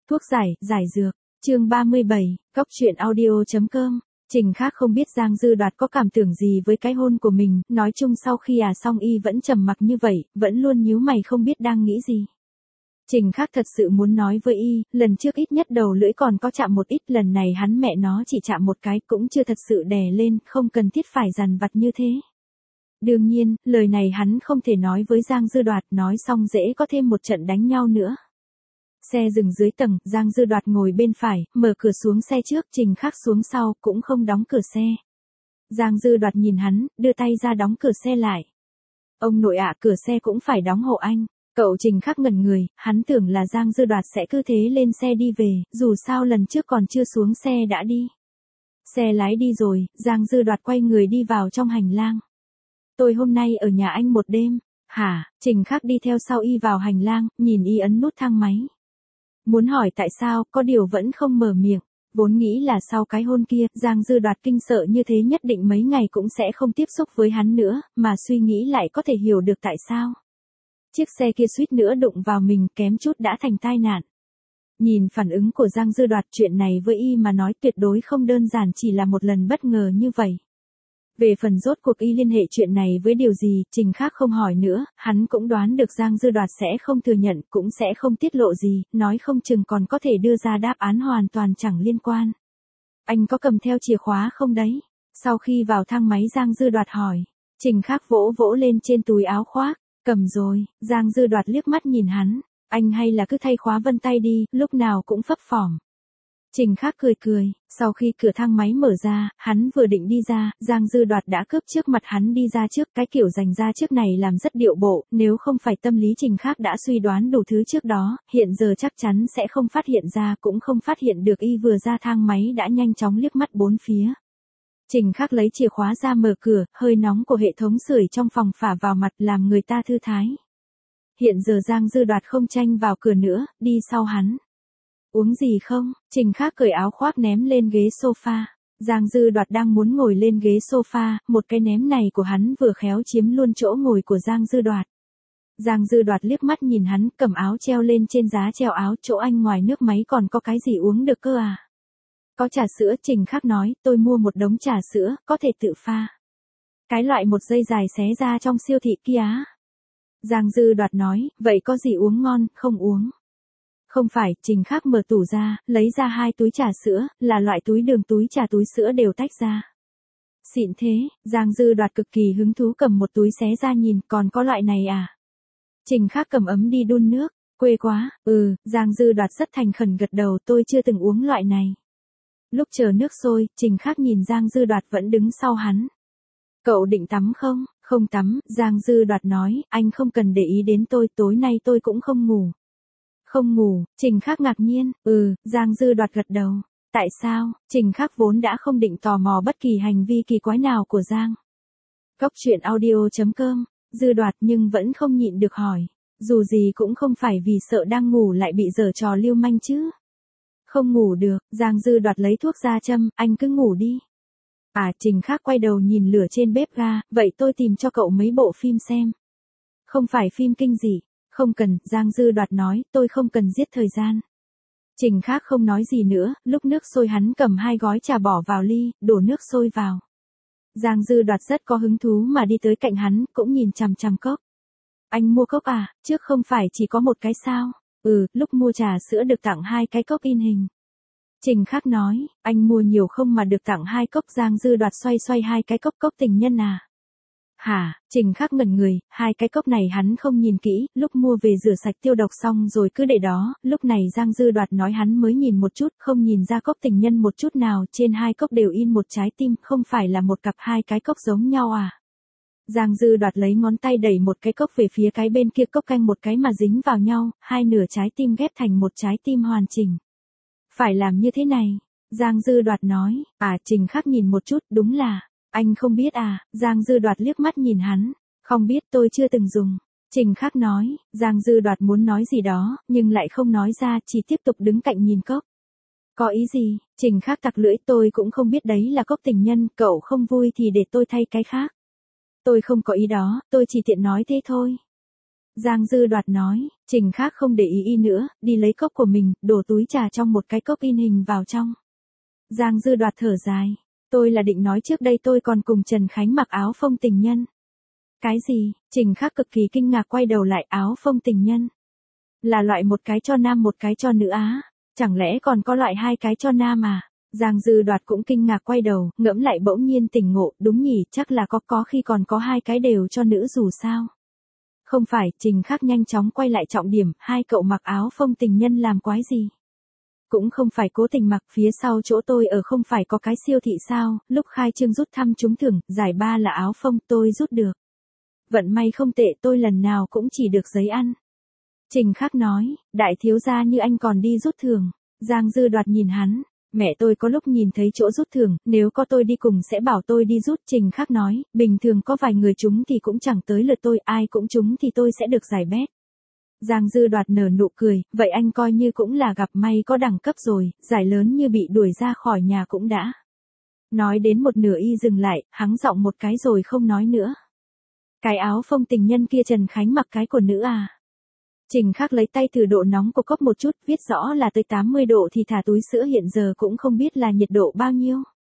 Thuốc giải dược, chương 37, Cóc truyện audio.com. Trình Khác không biết Giang Dư Đoạt có cảm tưởng gì với cái hôn của mình, nói chung sau khi xong y vẫn trầm mặc như vậy, vẫn luôn nhíu mày không biết đang nghĩ gì. Trình Khác thật sự muốn nói với y, lần trước ít nhất đầu lưỡi còn có chạm một ít, lần này hắn mẹ nó chỉ chạm một cái cũng chưa thật sự đè lên, không cần thiết phải dằn vặt như thế. Đương nhiên, lời này hắn không thể nói với Giang Dư Đoạt, nói xong dễ có thêm một trận đánh nhau nữa. Xe dừng dưới tầng, Giang Dư Đoạt ngồi bên phải, mở cửa xuống xe trước, Trình Khác xuống sau, cũng không đóng cửa xe. Giang Dư Đoạt nhìn hắn, đưa tay ra đóng cửa xe lại. Ông nội ạ, cửa xe cũng phải đóng hộ anh. Cậu Trình Khác ngẩn người, hắn tưởng là Giang Dư Đoạt sẽ cứ thế lên xe đi về, dù sao lần trước còn chưa xuống xe đã đi. Xe lái đi rồi, Giang Dư Đoạt quay người đi vào trong hành lang. Tôi hôm nay ở nhà anh một đêm. Hả? Trình Khác đi theo sau y vào hành lang, nhìn y ấn nút thang máy. Muốn hỏi tại sao, có điều vẫn không mở miệng. Vốn nghĩ là sau cái hôn kia, Giang Dư Đoạt kinh sợ như thế nhất định mấy ngày cũng sẽ không tiếp xúc với hắn nữa, mà suy nghĩ lại có thể hiểu được tại sao. Chiếc xe kia suýt nữa đụng vào mình, kém chút đã thành tai nạn. Nhìn phản ứng của Giang Dư Đoạt, chuyện này với y mà nói tuyệt đối không đơn giản chỉ là một lần bất ngờ như vậy. Về phần rốt cuộc y liên hệ chuyện này với điều gì, Trình Khác không hỏi nữa, hắn cũng đoán được Giang Dư Đoạt sẽ không thừa nhận, cũng sẽ không tiết lộ gì, nói không chừng còn có thể đưa ra đáp án hoàn toàn chẳng liên quan. Anh có cầm theo chìa khóa không đấy? Sau khi vào thang máy Giang Dư Đoạt hỏi. Trình Khác vỗ vỗ lên trên túi áo khoác, cầm rồi. Giang Dư Đoạt liếc mắt nhìn hắn, anh hay là cứ thay khóa vân tay đi, lúc nào cũng phấp phỏng. Trình Khác cười cười, sau khi cửa thang máy mở ra, hắn vừa định đi ra, Giang Dư Đoạt đã cướp trước mặt hắn đi ra trước, cái kiểu giành ra trước này làm rất điệu bộ, nếu không phải tâm lý Trình Khác đã suy đoán đủ thứ trước đó, hiện giờ chắc chắn sẽ không phát hiện ra, cũng không phát hiện được y vừa ra thang máy đã nhanh chóng liếc mắt bốn phía. Trình Khác lấy chìa khóa ra mở cửa, hơi nóng của hệ thống sưởi trong phòng phả vào mặt làm người ta thư thái. Hiện giờ Giang Dư Đoạt không tranh vào cửa nữa, đi sau hắn. Uống gì không? Trình Khác cởi áo khoác ném lên ghế sofa. Giang Dư Đoạt đang muốn ngồi lên ghế sofa, một cái ném này của hắn vừa khéo chiếm luôn chỗ ngồi của Giang Dư Đoạt. Giang Dư Đoạt liếc mắt nhìn hắn, cầm áo treo lên trên giá treo áo, chỗ anh ngoài nước máy còn có cái gì uống được cơ à? Có trà sữa, Trình Khác nói, tôi mua một đống trà sữa, có thể tự pha. Cái loại một dây dài xé ra trong siêu thị kia. Giang Dư Đoạt nói, vậy có gì uống ngon, không uống. Không phải, Trình Khác mở tủ ra, lấy ra 2 túi trà sữa, là loại túi đường túi trà túi sữa đều tách ra. Xịn thế, Giang Dư Đoạt cực kỳ hứng thú cầm một túi xé ra nhìn, còn có loại này à? Trình Khác cầm ấm đi đun nước, quê quá, Giang Dư Đoạt rất thành khẩn gật đầu, tôi chưa từng uống loại này. Lúc chờ nước sôi, Trình Khác nhìn Giang Dư Đoạt vẫn đứng sau hắn. Cậu định tắm không? Không tắm, Giang Dư Đoạt nói, anh không cần để ý đến tôi, tối nay tôi cũng không ngủ. Không ngủ, Trình Khác ngạc nhiên, Giang Dư Đoạt gật đầu. Tại sao? Trình Khác vốn đã không định tò mò bất kỳ hành vi kỳ quái nào của Giang. Cóc truyện audio.com, Dư Đoạt nhưng vẫn không nhịn được hỏi. Dù gì cũng không phải vì sợ đang ngủ lại bị giở trò lưu manh chứ. Không ngủ được, Giang Dư Đoạt lấy thuốc ra châm, anh cứ ngủ đi. Trình Khác quay đầu nhìn lửa trên bếp ga, vậy tôi tìm cho cậu mấy bộ phim xem. Không phải phim kinh dị. Không cần, Giang Dư Đoạt nói, tôi không cần giết thời gian. Trình Khác không nói gì nữa, lúc nước sôi hắn cầm 2 gói trà bỏ vào ly, đổ nước sôi vào. Giang Dư Đoạt rất có hứng thú mà đi tới cạnh hắn, cũng nhìn chằm chằm cốc. Anh mua cốc à, trước không phải chỉ có một cái sao? Lúc mua trà sữa được tặng 2 cái cốc in hình. Trình Khác nói, anh mua nhiều không mà được tặng 2 cốc. Giang Dư Đoạt xoay xoay 2 cái cốc tình nhân à? Hả? Trình Khác ngẩn người, 2 cái cốc này hắn không nhìn kỹ, lúc mua về rửa sạch tiêu độc xong rồi cứ để đó, lúc này Giang Dư Đoạt nói hắn mới nhìn một chút, không nhìn ra cốc tình nhân một chút nào, trên 2 cốc đều in một trái tim, không phải là một cặp 2 cái cốc giống nhau à? Giang Dư Đoạt lấy ngón tay đẩy một cái cốc về phía cái bên kia, cốc canh một cái mà dính vào nhau, 2 nửa trái tim ghép thành một trái tim hoàn chỉnh. Phải làm như thế này, Giang Dư Đoạt nói, Trình Khác nhìn một chút, đúng là. Anh không biết à? Giang Dư Đoạt liếc mắt nhìn hắn. Không biết, tôi chưa từng dùng. Trình Khác nói, Giang Dư Đoạt muốn nói gì đó, nhưng lại không nói ra, chỉ tiếp tục đứng cạnh nhìn cốc. Có ý gì? Trình Khác tặc lưỡi, tôi cũng không biết đấy là cốc tình nhân, cậu không vui thì để tôi thay cái khác. Tôi không có ý đó, tôi chỉ tiện nói thế thôi. Giang Dư Đoạt nói, Trình Khác không để ý y nữa, đi lấy cốc của mình, đổ túi trà trong một cái cốc in hình vào trong. Giang Dư Đoạt thở dài, tôi là định nói trước đây tôi còn cùng Trần Khánh mặc áo phông tình nhân. Cái gì? Trình Khác cực kỳ kinh ngạc quay đầu lại, áo phông tình nhân. Là loại một cái cho nam một cái cho nữ á, chẳng lẽ còn có loại hai cái cho nam à? Giang Dư Đoạt cũng kinh ngạc quay đầu, ngẫm lại bỗng nhiên tỉnh ngộ, đúng nhỉ, chắc là có khi còn có hai cái đều cho nữ dù sao. Không phải, Trình Khác nhanh chóng quay lại trọng điểm, hai cậu mặc áo phông tình nhân làm quái gì? Cũng không phải cố tình mặc, phía sau chỗ tôi ở không phải có cái siêu thị sao, lúc khai trương rút thăm trúng thưởng, giải ba là áo phông, tôi rút được. Vận may không tệ, tôi lần nào cũng chỉ được giấy ăn. Trình Khác nói, đại thiếu gia như anh còn đi rút thưởng. Giang Dư Đoạt nhìn hắn, mẹ tôi có lúc nhìn thấy chỗ rút thưởng, nếu có tôi đi cùng sẽ bảo tôi đi rút. Trình Khác nói, bình thường có vài người trúng thì cũng chẳng tới lượt tôi, ai cũng trúng thì tôi sẽ được giải bét. Giang Dư Đoạt nở nụ cười, vậy anh coi như cũng là gặp may có đẳng cấp rồi, giải lớn như bị đuổi ra khỏi nhà cũng đã. Nói đến một nửa y dừng lại, hắng giọng một cái rồi không nói nữa. Cái áo phông tình nhân kia Trần Khánh mặc cái của nữ à? Trình Khác lấy tay thử độ nóng của cốc một chút, viết rõ là tới 80 độ thì thả túi sữa, hiện giờ cũng không biết là nhiệt độ bao nhiêu.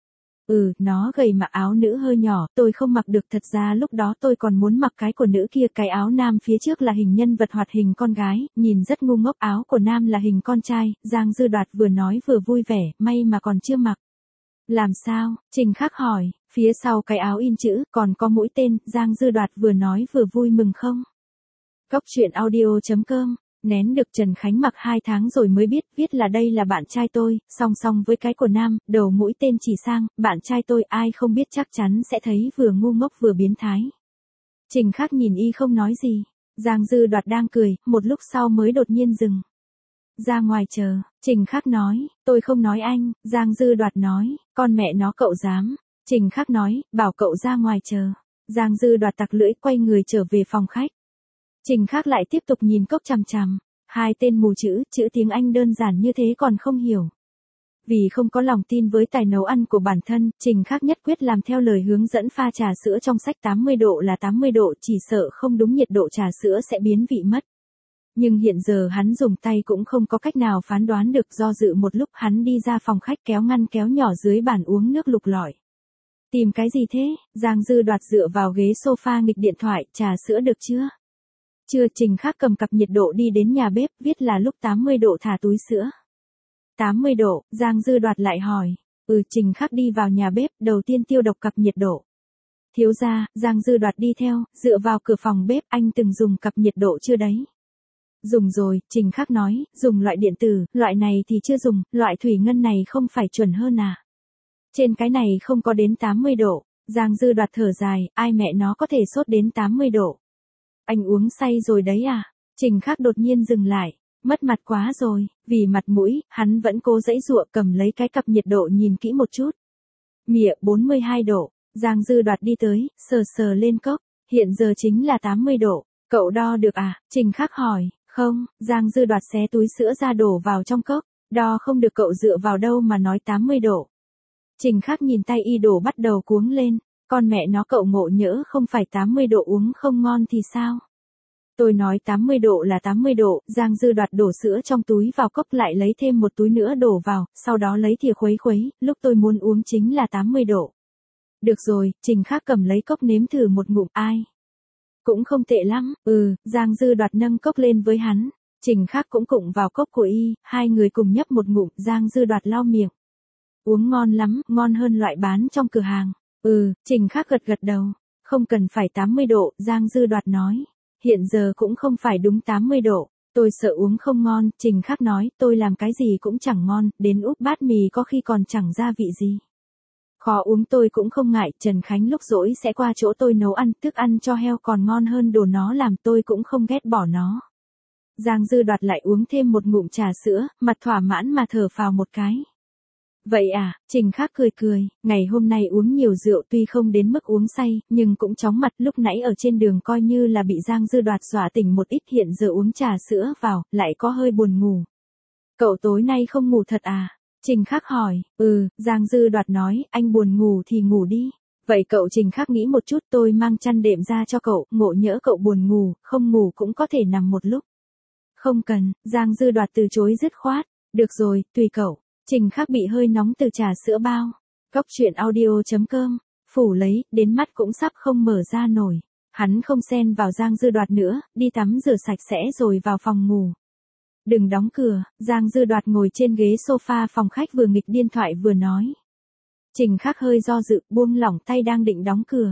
Nó gầy, mặc áo nữ hơi nhỏ, tôi không mặc được, thật ra lúc đó tôi còn muốn mặc cái của nữ kia, cái áo nam phía trước là hình nhân vật hoạt hình con gái, nhìn rất ngu ngốc, áo của nam là hình con trai. Giang Dư Đoạt vừa nói vừa vui vẻ, may mà còn chưa mặc. Làm sao? Trình Khác hỏi, phía sau cái áo in chữ, còn có mũi tên. Giang Dư Đoạt vừa nói vừa vui mừng không? Cốc truyện audio.com, nén được Trần Khánh mặc 2 tháng rồi mới biết, viết là đây là bạn trai tôi, song song với cái của nam, đầu mũi tên chỉ sang, bạn trai tôi, ai không biết chắc chắn sẽ thấy vừa ngu ngốc vừa biến thái. Trình Khác nhìn y không nói gì, Giang Dư Đoạt đang cười, một lúc sau mới đột nhiên dừng. Ra ngoài chờ, Trình Khác nói, tôi không nói anh. Giang Dư Đoạt nói, con mẹ nó cậu dám. Trình Khác nói, bảo cậu ra ngoài chờ. Giang Dư Đoạt tặc lưỡi quay người trở về phòng khách. Trình Khác lại tiếp tục nhìn cốc chằm chằm. Hai tên mù chữ tiếng Anh đơn giản như thế còn không hiểu. Vì không có lòng tin với tài nấu ăn của bản thân, Trình Khác nhất quyết làm theo lời hướng dẫn pha trà sữa trong sách, 80 độ là 80 độ, chỉ sợ không đúng nhiệt độ trà sữa sẽ biến vị mất. Nhưng hiện giờ hắn dùng tay cũng không có cách nào phán đoán được, do dự một lúc hắn đi ra phòng khách kéo ngăn kéo nhỏ dưới bàn uống nước lục lọi. Tìm cái gì thế? Giang Dư Đoạt dựa vào ghế sofa nghịch điện thoại, trà sữa được chưa? Chưa. Trình Khác cầm cặp nhiệt độ đi đến nhà bếp, viết là lúc 80 độ thả túi sữa. 80 độ, Giang Dư Đoạt lại hỏi. Trình Khác đi vào nhà bếp, đầu tiên tiêu độc cặp nhiệt độ. Thiếu gia, Giang Dư Đoạt đi theo, dựa vào cửa phòng bếp, anh từng dùng cặp nhiệt độ chưa đấy? Dùng rồi, Trình Khác nói, dùng loại điện tử, loại này thì chưa dùng, loại thủy ngân này không phải chuẩn hơn à? Trên cái này không có đến 80 độ, Giang Dư Đoạt thở dài, ai mẹ nó có thể sốt đến 80 độ. Anh uống say rồi đấy à? Trình Khác đột nhiên dừng lại, mất mặt quá rồi, vì mặt mũi, hắn vẫn cố giãy giụa cầm lấy cái cặp nhiệt độ nhìn kỹ một chút. Mịa, 42 độ, Giang Dư Đoạt đi tới, sờ lên cốc, hiện giờ chính là 80 độ, cậu đo được à? Trình Khác hỏi. Không. Giang Dư Đoạt xé túi sữa ra đổ vào trong cốc, đo không được, cậu dựa vào đâu mà nói 80 độ. Trình Khác nhìn tay y đổ bắt đầu cuống lên, con mẹ nó, cậu ngộ nhỡ không phải 80 độ uống không ngon thì sao? Tôi nói 80 độ là 80 độ, Giang Dư Đoạt đổ sữa trong túi vào cốc, lại lấy thêm một túi nữa đổ vào, sau đó lấy thìa khuấy, lúc tôi muốn uống chính là 80 độ. Được rồi, Trình Khác cầm lấy cốc nếm thử một ngụm, ai? Cũng không tệ lắm. Giang Dư Đoạt nâng cốc lên với hắn. Trình Khác cũng cụng vào cốc của y, hai người cùng nhấp một ngụm, Giang Dư Đoạt lau miệng. Uống ngon lắm, ngon hơn loại bán trong cửa hàng. Trình Khác gật đầu. Không cần phải 80 độ, Giang Dư Đoạt nói. Hiện giờ cũng không phải đúng 80 độ. Tôi sợ uống không ngon, Trình Khác nói, tôi làm cái gì cũng chẳng ngon, đến úp bát mì có khi còn chẳng ra vị gì. Khó uống tôi cũng không ngại, Trần Khánh lúc rỗi sẽ qua chỗ tôi nấu ăn, thức ăn cho heo còn ngon hơn đồ nó làm, tôi cũng không ghét bỏ nó. Giang Dư Đoạt lại uống thêm một ngụm trà sữa, mặt thỏa mãn mà thở phào một cái. Vậy à? Trình Khác cười, ngày hôm nay uống nhiều rượu, tuy không đến mức uống say, nhưng cũng chóng mặt, lúc nãy ở trên đường coi như là bị Giang Dư Đoạt dọa tỉnh một ít, hiện giờ uống trà sữa vào, lại có hơi buồn ngủ. Cậu tối nay không ngủ thật à? Trình Khác hỏi. Giang Dư Đoạt nói, anh buồn ngủ thì ngủ đi. Vậy cậu Trình Khắc nghĩ một chút, tôi mang chăn đệm ra cho cậu, ngộ nhỡ cậu buồn ngủ, không ngủ cũng có thể nằm một lúc. Không cần, Giang Dư Đoạt từ chối dứt khoát. Được rồi, tùy cậu. Trình Khắc bị hơi nóng từ trà sữa bao. Cóc truyện audio.com, phủ lấy, đến mắt cũng sắp không mở ra nổi. Hắn không xen vào Giang Dư Đoạt nữa, đi tắm rửa sạch sẽ rồi vào phòng ngủ. Đừng đóng cửa, Giang Dư Đoạt ngồi trên ghế sofa phòng khách vừa nghịch điện thoại vừa nói. Trình Khắc hơi do dự, buông lỏng tay đang định đóng cửa.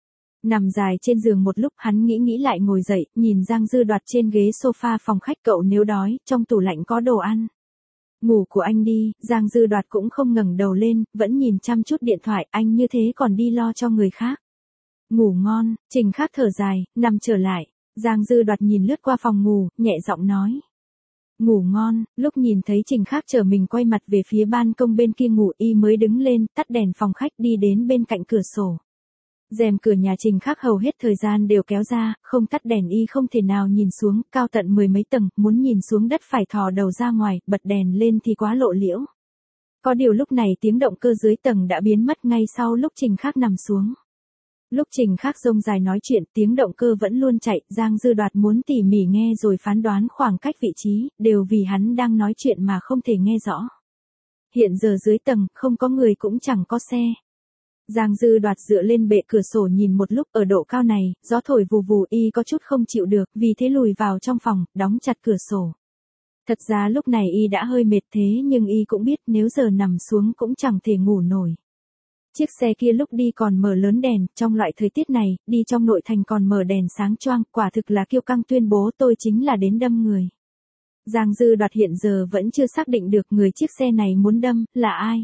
Nằm dài trên giường một lúc, hắn nghĩ lại ngồi dậy, nhìn Giang Dư Đoạt trên ghế sofa phòng khách, cậu nếu đói, trong tủ lạnh có đồ ăn. Ngủ của anh đi, Giang Dư Đoạt cũng không ngẩng đầu lên, vẫn nhìn chăm chút điện thoại, anh như thế còn đi lo cho người khác. Ngủ ngon, Trình Khắc thở dài, nằm trở lại. Giang Dư Đoạt nhìn lướt qua phòng ngủ, nhẹ giọng nói. Ngủ ngon, lúc nhìn thấy Trình Khắc trở mình quay mặt về phía ban công bên kia ngủ, y mới đứng lên, tắt đèn phòng khách đi đến bên cạnh cửa sổ. Rèm cửa nhà Trình Khắc hầu hết thời gian đều kéo ra, không tắt đèn y không thể nào nhìn xuống, cao tận 10 mấy tầng, muốn nhìn xuống đất phải thò đầu ra ngoài, bật đèn lên thì quá lộ liễu. Có điều lúc này tiếng động cơ dưới tầng đã biến mất ngay sau lúc Trình Khắc nằm xuống. Lúc Trình Khắc rông dài nói chuyện, tiếng động cơ vẫn luôn chạy, Giang Dư Đoạt muốn tỉ mỉ nghe rồi phán đoán khoảng cách vị trí, đều vì hắn đang nói chuyện mà không thể nghe rõ. Hiện giờ dưới tầng, không có người cũng chẳng có xe. Giang Dư Đoạt dựa lên bệ cửa sổ nhìn một lúc, ở độ cao này, gió thổi vù vù, y có chút không chịu được, vì thế lùi vào trong phòng, đóng chặt cửa sổ. Thật ra lúc này y đã hơi mệt thế nhưng y cũng biết nếu giờ nằm xuống cũng chẳng thể ngủ nổi. Chiếc xe kia lúc đi còn mở lớn đèn, trong loại thời tiết này, đi trong nội thành còn mở đèn sáng choang, quả thực là kiêu căng tuyên bố tôi chính là đến đâm người. Giang Dư Đoạt hiện giờ vẫn chưa xác định được người chiếc xe này muốn đâm, là ai?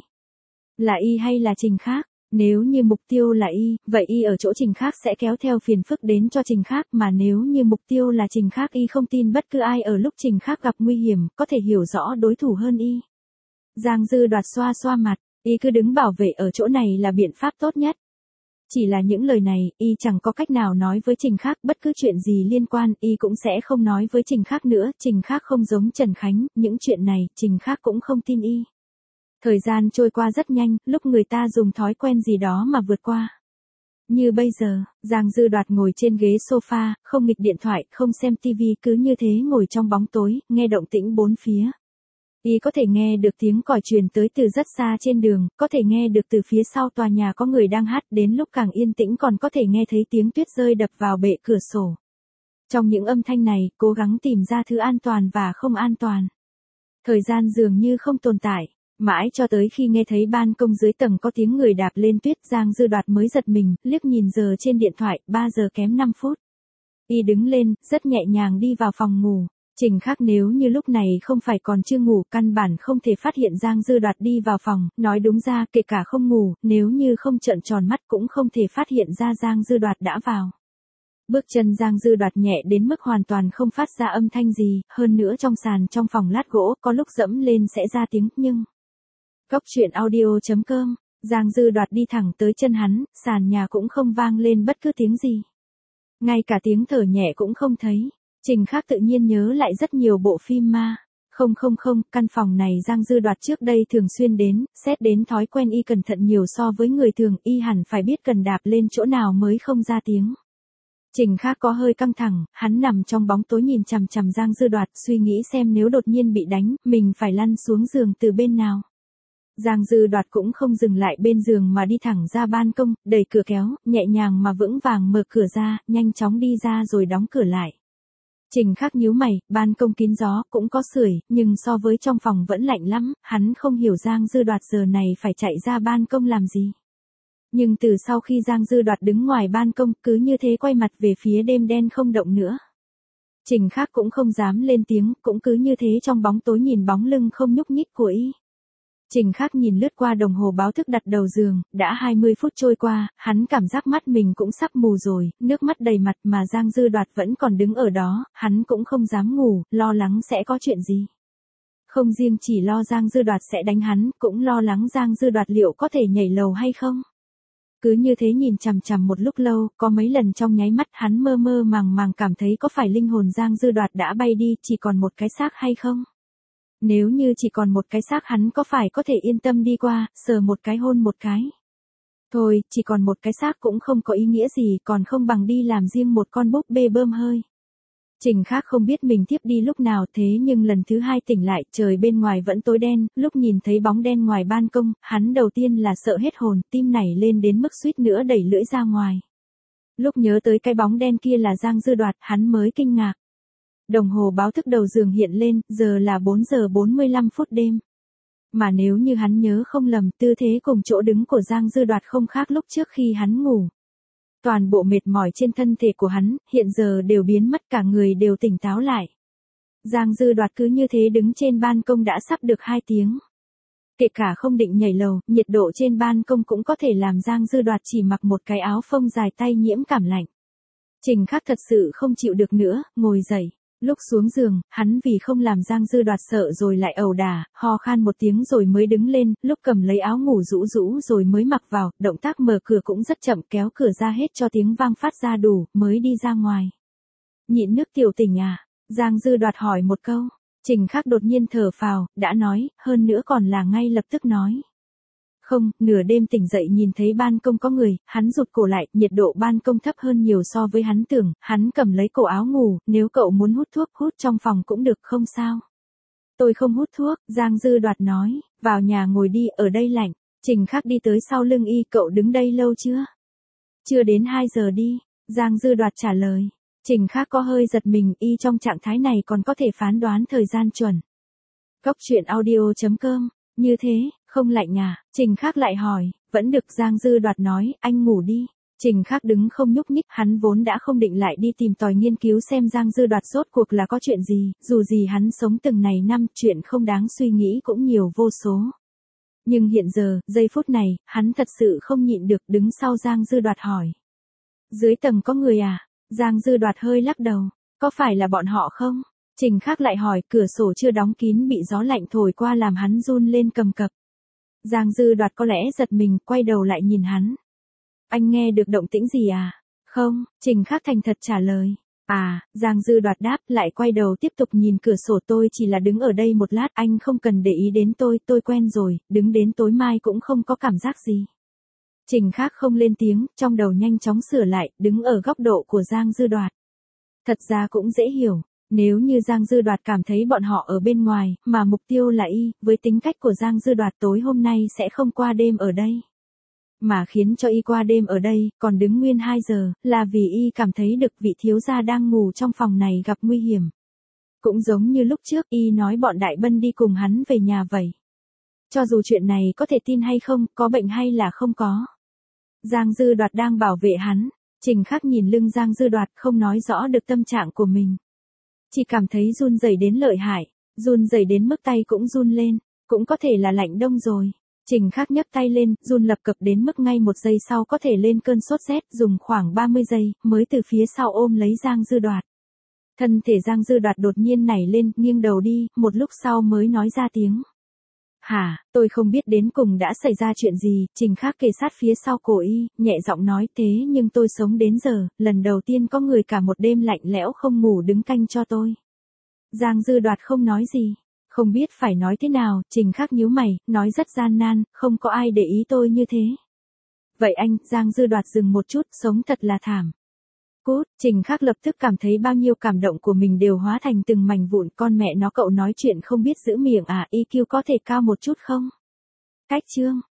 Là y hay là Trình Khắc? Nếu như mục tiêu là y, vậy y ở chỗ Trình Khắc sẽ kéo theo phiền phức đến cho Trình Khắc, mà nếu như mục tiêu là Trình Khắc, y không tin bất cứ ai ở lúc Trình Khắc gặp nguy hiểm, có thể hiểu rõ đối thủ hơn y. Giang Dư Đoạt xoa xoa mặt, y cứ đứng bảo vệ ở chỗ này là biện pháp tốt nhất. Chỉ là những lời này, y chẳng có cách nào nói với Trình Khắc, bất cứ chuyện gì liên quan, y cũng sẽ không nói với Trình Khắc nữa, Trình Khắc không giống Trần Khánh, những chuyện này, Trình Khắc cũng không tin y. Thời gian trôi qua rất nhanh, lúc người ta dùng thói quen gì đó mà vượt qua. Như bây giờ, Giang Dư Đoạt ngồi trên ghế sofa, không nghịch điện thoại, không xem tivi, cứ như thế ngồi trong bóng tối, nghe động tĩnh bốn phía. Y có thể nghe được tiếng còi truyền tới từ rất xa trên đường, có thể nghe được từ phía sau tòa nhà có người đang hát, đến lúc càng yên tĩnh còn có thể nghe thấy tiếng tuyết rơi đập vào bệ cửa sổ. Trong những âm thanh này, cố gắng tìm ra thứ an toàn và không an toàn. Thời gian dường như không tồn tại. Mãi cho tới khi nghe thấy ban công dưới tầng có tiếng người đạp lên tuyết, Giang Dư Đoạt mới giật mình, liếc nhìn giờ trên điện thoại, 3 giờ kém 5 phút. Y đứng lên, rất nhẹ nhàng đi vào phòng ngủ. Trình Khắc nếu như lúc này không phải còn chưa ngủ, căn bản không thể phát hiện Giang Dư Đoạt đi vào phòng, nói đúng ra, kể cả không ngủ, nếu như không trợn tròn mắt cũng không thể phát hiện ra Giang Dư Đoạt đã vào. Bước chân Giang Dư Đoạt nhẹ đến mức hoàn toàn không phát ra âm thanh gì, hơn nữa trong sàn trong phòng lát gỗ, có lúc dẫm lên sẽ ra tiếng, nhưng... Cóc truyện audio.com, Giang Dư Đoạt đi thẳng tới chân hắn, sàn nhà cũng không vang lên bất cứ tiếng gì. Ngay cả tiếng thở nhẹ cũng không thấy. Trình Khắc tự nhiên nhớ lại rất nhiều bộ phim ma. Không, căn phòng này Giang Dư Đoạt trước đây thường xuyên đến, xét đến thói quen y cẩn thận nhiều so với người thường, y hẳn phải biết cần đạp lên chỗ nào mới không ra tiếng. Trình Khắc có hơi căng thẳng, hắn nằm trong bóng tối nhìn chằm chằm Giang Dư Đoạt, suy nghĩ xem nếu đột nhiên bị đánh, mình phải lăn xuống giường từ bên nào. Giang Dư Đoạt cũng không dừng lại bên giường mà đi thẳng ra ban công, đẩy cửa kéo, nhẹ nhàng mà vững vàng mở cửa ra, nhanh chóng đi ra rồi đóng cửa lại. Trình Khắc nhíu mày, ban công kín gió, cũng có sưởi, nhưng so với trong phòng vẫn lạnh lắm, hắn không hiểu Giang Dư Đoạt giờ này phải chạy ra ban công làm gì. Nhưng từ sau khi Giang Dư Đoạt đứng ngoài ban công, cứ như thế quay mặt về phía đêm đen không động nữa. Trình Khắc cũng không dám lên tiếng, cũng cứ như thế trong bóng tối nhìn bóng lưng không nhúc nhích của y. Trình Khắc nhìn lướt qua đồng hồ báo thức đặt đầu giường, đã 20 phút trôi qua, hắn cảm giác mắt mình cũng sắp mù rồi, nước mắt đầy mặt mà Giang Dư Đoạt vẫn còn đứng ở đó, hắn cũng không dám ngủ, lo lắng sẽ có chuyện gì. Không riêng chỉ lo Giang Dư Đoạt sẽ đánh hắn, cũng lo lắng Giang Dư Đoạt liệu có thể nhảy lầu hay không. Cứ như thế nhìn chằm chằm một lúc lâu, có mấy lần trong nháy mắt hắn mơ mơ màng màng cảm thấy có phải linh hồn Giang Dư Đoạt đã bay đi, chỉ còn một cái xác hay không. Nếu như chỉ còn một cái xác hắn có phải có thể yên tâm đi qua, sờ một cái hôn một cái. Thôi, chỉ còn một cái xác cũng không có ý nghĩa gì, còn không bằng đi làm riêng một con búp bê bơm hơi. Trình Khác không biết mình thiếp đi lúc nào, thế nhưng lần thứ hai tỉnh lại, trời bên ngoài vẫn tối đen, lúc nhìn thấy bóng đen ngoài ban công, hắn đầu tiên là sợ hết hồn, tim nảy lên đến mức suýt nữa đẩy lưỡi ra ngoài. Lúc nhớ tới cái bóng đen kia là Giang Dư Đoạt, hắn mới kinh ngạc. Đồng hồ báo thức đầu giường hiện lên, giờ là 4 giờ 45 phút đêm. Mà nếu như hắn nhớ không lầm, tư thế cùng chỗ đứng của Giang Dư Đoạt không khác lúc trước khi hắn ngủ. Toàn bộ mệt mỏi trên thân thể của hắn, hiện giờ đều biến mất, cả người đều tỉnh táo lại. Giang Dư Đoạt cứ như thế đứng trên ban công đã sắp được 2 tiếng. Kể cả không định nhảy lầu, nhiệt độ trên ban công cũng có thể làm Giang Dư Đoạt chỉ mặc một cái áo phông dài tay nhiễm cảm lạnh. Trình Khác thật sự không chịu được nữa, ngồi dậy. Lúc xuống giường, hắn vì không làm Giang Dư Đoạt sợ rồi lại ẩu đả, ho khan một tiếng rồi mới đứng lên, lúc cầm lấy áo ngủ rũ rũ rồi mới mặc vào, động tác mở cửa cũng rất chậm, kéo cửa ra hết cho tiếng vang phát ra đủ, mới đi ra ngoài. Nhịn nước tiểu tỉnh à? Giang Dư Đoạt hỏi một câu. Trình Khác đột nhiên thở phào, đã nói, hơn nữa còn là ngay lập tức nói. Không, nửa đêm tỉnh dậy nhìn thấy ban công có người, hắn rụt cổ lại, nhiệt độ ban công thấp hơn nhiều so với hắn tưởng, hắn cầm lấy cổ áo ngủ, nếu cậu muốn hút thuốc, hút trong phòng cũng được không sao. Tôi không hút thuốc, Giang Dư Đoạt nói, vào nhà ngồi đi, ở đây lạnh. Trình Khác đi tới sau lưng y, cậu đứng đây lâu chưa? Chưa đến 2 giờ đi, Giang Dư Đoạt trả lời. Trình Khác có hơi giật mình, y trong trạng thái này còn có thể phán đoán thời gian chuẩn. Cốc truyện audio.com, như thế, không lạnh à? Trình Khác lại hỏi, vẫn được. Giang Dư Đoạt nói, anh ngủ đi. Trình Khác đứng không nhúc nhích, hắn vốn đã không định lại đi tìm tòi nghiên cứu xem Giang Dư Đoạt rốt cuộc là có chuyện gì, dù gì hắn sống từng này năm, chuyện không đáng suy nghĩ cũng nhiều vô số. Nhưng hiện giờ, giây phút này, hắn thật sự không nhịn được, đứng sau Giang Dư Đoạt hỏi. Dưới tầng có người à? Giang Dư Đoạt hơi lắc đầu, có phải là bọn họ không? Trình Khác lại hỏi, cửa sổ chưa đóng kín bị gió lạnh thổi qua làm hắn run lên cầm cập. Giang Dư Đoạt có lẽ giật mình, quay đầu lại nhìn hắn. Anh nghe được động tĩnh gì à? Không, Trình Khác thành thật trả lời. À, Giang Dư Đoạt đáp, lại quay đầu tiếp tục nhìn cửa sổ. Tôi chỉ là đứng ở đây một lát, anh không cần để ý đến tôi quen rồi, đứng đến tối mai cũng không có cảm giác gì. Trình Khác không lên tiếng, trong đầu nhanh chóng sửa lại, đứng ở góc độ của Giang Dư Đoạt. Thật ra cũng dễ hiểu. Nếu như Giang Dư Đoạt cảm thấy bọn họ ở bên ngoài, mà mục tiêu là y, với tính cách của Giang Dư Đoạt tối hôm nay sẽ không qua đêm ở đây. Mà khiến cho y qua đêm ở đây, còn đứng nguyên 2 giờ, là vì y cảm thấy được vị thiếu gia đang ngủ trong phòng này gặp nguy hiểm. Cũng giống như lúc trước y nói bọn Đại Bân đi cùng hắn về nhà vậy. Cho dù chuyện này có thể tin hay không, có bệnh hay là không có. Giang Dư Đoạt đang bảo vệ hắn. Trình Khác nhìn lưng Giang Dư Đoạt, không nói rõ được tâm trạng của mình. Chỉ cảm thấy run rẩy đến lợi hại, run rẩy đến mức tay cũng run lên, cũng có thể là lạnh đông rồi. Trình Khác nhấc tay lên, run lập cập đến mức ngay 1 giây sau có thể lên cơn sốt rét, dùng khoảng 30 giây, mới từ phía sau ôm lấy Giang Dư Đoạt. Thân thể Giang Dư Đoạt đột nhiên nảy lên, nghiêng đầu đi, một lúc sau mới nói ra tiếng. Hả, tôi không biết đến cùng đã xảy ra chuyện gì. Trình Khác kề sát phía sau cổ y, nhẹ giọng nói, thế nhưng tôi sống đến giờ, lần đầu tiên có người cả một đêm lạnh lẽo không ngủ đứng canh cho tôi. Giang Dư Đoạt không nói gì, không biết phải nói thế nào. Trình Khác nhíu mày, nói rất gian nan, không có ai để ý tôi như thế. Vậy anh? Giang Dư Đoạt dừng một chút, sống thật là thảm. Cút. Trình Khác lập tức cảm thấy bao nhiêu cảm động của mình đều hóa thành từng mảnh vụn. Con mẹ nó, cậu nói chuyện không biết giữ miệng à? EQ có thể cao một chút không? Cách chương